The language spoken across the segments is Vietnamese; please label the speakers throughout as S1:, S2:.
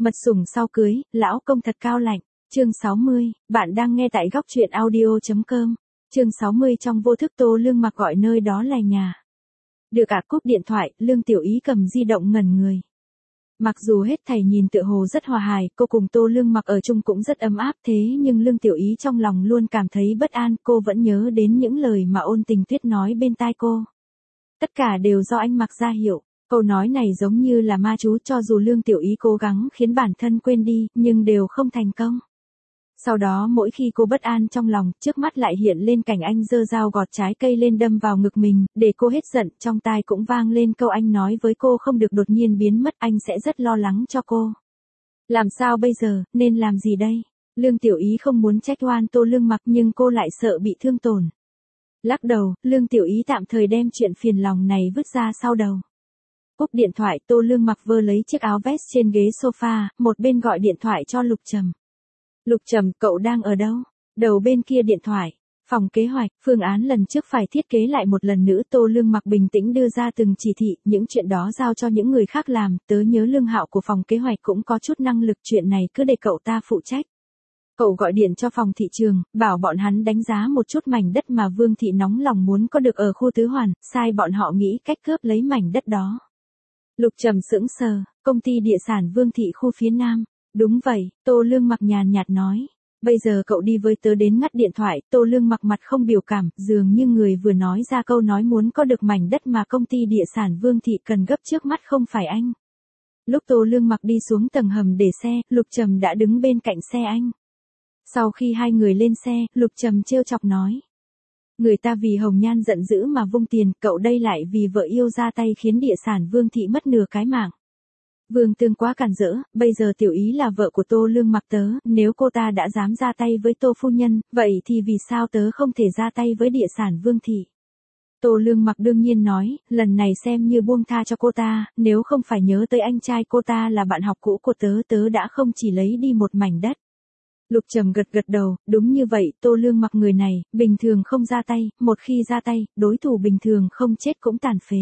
S1: Mật sủng sau cưới, lão công thật cao lạnh. Chương 60, bạn đang nghe tại góc truyện audio.com. Chương 60 trong vô thức Tô Lương Mặc gọi nơi đó là nhà. Được cúp điện thoại, Lương Tiểu Ý cầm di động ngẩn người. Mặc dù hết thảy nhìn tựa hồ rất hòa hài, cô cùng Tô Lương Mặc ở chung cũng rất ấm áp thế nhưng Lương Tiểu Ý trong lòng luôn cảm thấy bất an, cô vẫn nhớ đến những lời mà Ôn Tình Tuyết nói bên tai cô. Tất cả đều do anh Mặc ra hiệu. Câu nói này giống như là ma chú, cho dù Lương Tiểu Ý cố gắng khiến bản thân quên đi, nhưng đều không thành công. Sau đó mỗi khi cô bất an trong lòng, trước mắt lại hiện lên cảnh anh giơ dao gọt trái cây lên đâm vào ngực mình, để cô hết giận, trong tai cũng vang lên câu anh nói với cô không được đột nhiên biến mất, anh sẽ rất lo lắng cho cô. Làm sao bây giờ, nên làm gì đây? Lương Tiểu Ý không muốn trách oan Tô Lương Mặc nhưng cô lại sợ bị thương tổn. Lắc đầu, Lương Tiểu Ý tạm thời đem chuyện phiền lòng này vứt ra sau đầu. Cúp điện thoại, Tô Lương Mặc vơ lấy chiếc áo vest trên ghế sofa, một bên gọi điện thoại cho Lục Trầm. Lục Trầm, cậu đang ở đâu? Đầu bên kia điện thoại. Phòng kế hoạch, phương án lần trước phải thiết kế lại một lần nữa. Tô Lương Mặc bình tĩnh đưa ra từng chỉ thị, những chuyện đó giao cho những người khác làm, tớ nhớ Lương Hạo của phòng kế hoạch cũng có chút năng lực, chuyện này cứ để cậu ta phụ trách. Cậu gọi điện cho phòng thị trường, bảo bọn hắn đánh giá một chút mảnh đất mà Vương Thị nóng lòng muốn có được ở khu Tứ Hoàn, sai bọn họ nghĩ cách cướp lấy mảnh đất đó. Lục Trầm sững sờ, công ty địa sản Vương Thị khu phía Nam. Đúng vậy, Tô Lương Mặc nhàn nhạt nói. Bây giờ cậu đi với tớ đến ngắt điện thoại. Tô Lương Mặc mặt không biểu cảm, dường như người vừa nói ra câu nói muốn có được mảnh đất mà công ty địa sản Vương Thị cần gấp trước mắt không phải anh. Lúc Tô Lương Mặc đi xuống tầng hầm để xe, Lục Trầm đã đứng bên cạnh xe anh. Sau khi hai người lên xe, Lục Trầm trêu chọc nói. Người ta vì hồng nhan giận dữ mà vung tiền, cậu đây lại vì vợ yêu ra tay khiến địa sản Vương Thị mất nửa cái mạng. Vương Tương quá cản rỡ, bây giờ Tiểu Ý là vợ của Tô Lương Mặc tớ, nếu cô ta đã dám ra tay với Tô phu nhân, vậy thì vì sao tớ không thể ra tay với địa sản Vương Thị? Tô Lương Mặc đương nhiên nói, lần này xem như buông tha cho cô ta, nếu không phải nhớ tới anh trai cô ta là bạn học cũ của tớ, tớ đã không chỉ lấy đi một mảnh đất. Lục Trầm gật gật đầu, đúng như vậy, Tô Lương Mặc người này, bình thường không ra tay, một khi ra tay, đối thủ bình thường không chết cũng tàn phế.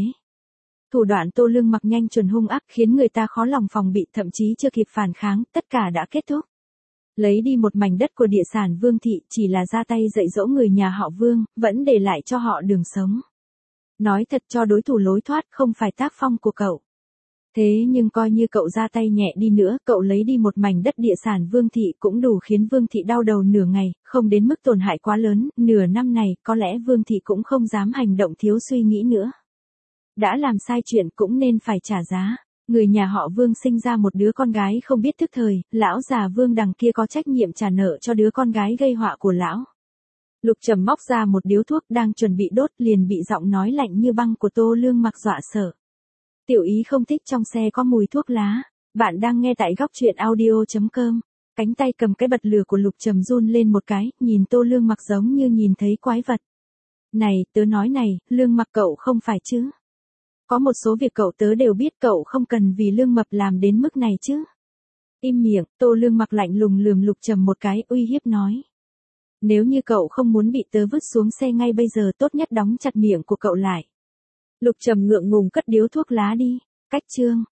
S1: Thủ đoạn Tô Lương Mặc nhanh chuẩn hung ác khiến người ta khó lòng phòng bị, thậm chí chưa kịp phản kháng, tất cả đã kết thúc. Lấy đi một mảnh đất của địa sản Vương Thị chỉ là ra tay dạy dỗ người nhà họ Vương, vẫn để lại cho họ đường sống. Nói thật, cho đối thủ lối thoát không phải tác phong của cậu. Thế nhưng coi như cậu ra tay nhẹ đi nữa, cậu lấy đi một mảnh đất địa sản Vương Thị cũng đủ khiến Vương Thị đau đầu nửa ngày, không đến mức tổn hại quá lớn, nửa năm này có lẽ Vương Thị cũng không dám hành động thiếu suy nghĩ nữa. Đã làm sai chuyện cũng nên phải trả giá. Người nhà họ Vương sinh ra một đứa con gái không biết thức thời, lão già Vương đằng kia có trách nhiệm trả nợ cho đứa con gái gây họa của lão. Lục Trầm móc ra một điếu thuốc đang chuẩn bị đốt, liền bị giọng nói lạnh như băng của Tô Lương Mặc dọa sợ. Tiểu Ý không thích trong xe có mùi thuốc lá. Bạn đang nghe tại góc truyện audio.com. Cánh tay cầm cái bật lửa của Lục Trầm run lên một cái, nhìn Tô Lương Mặc giống như nhìn thấy quái vật. Này, tớ nói này, Lương Mặc cậu không phải chứ? Có một số việc cậu tớ đều biết, cậu không cần vì Lương Mập làm đến mức này chứ. Im miệng, Tô Lương Mặc lạnh lùng lườm Lục Trầm một cái, uy hiếp nói. Nếu như cậu không muốn bị tớ vứt xuống xe ngay bây giờ, tốt nhất đóng chặt miệng của cậu lại. Lục Trầm ngượng ngùng cất điếu thuốc lá đi. Cách chương.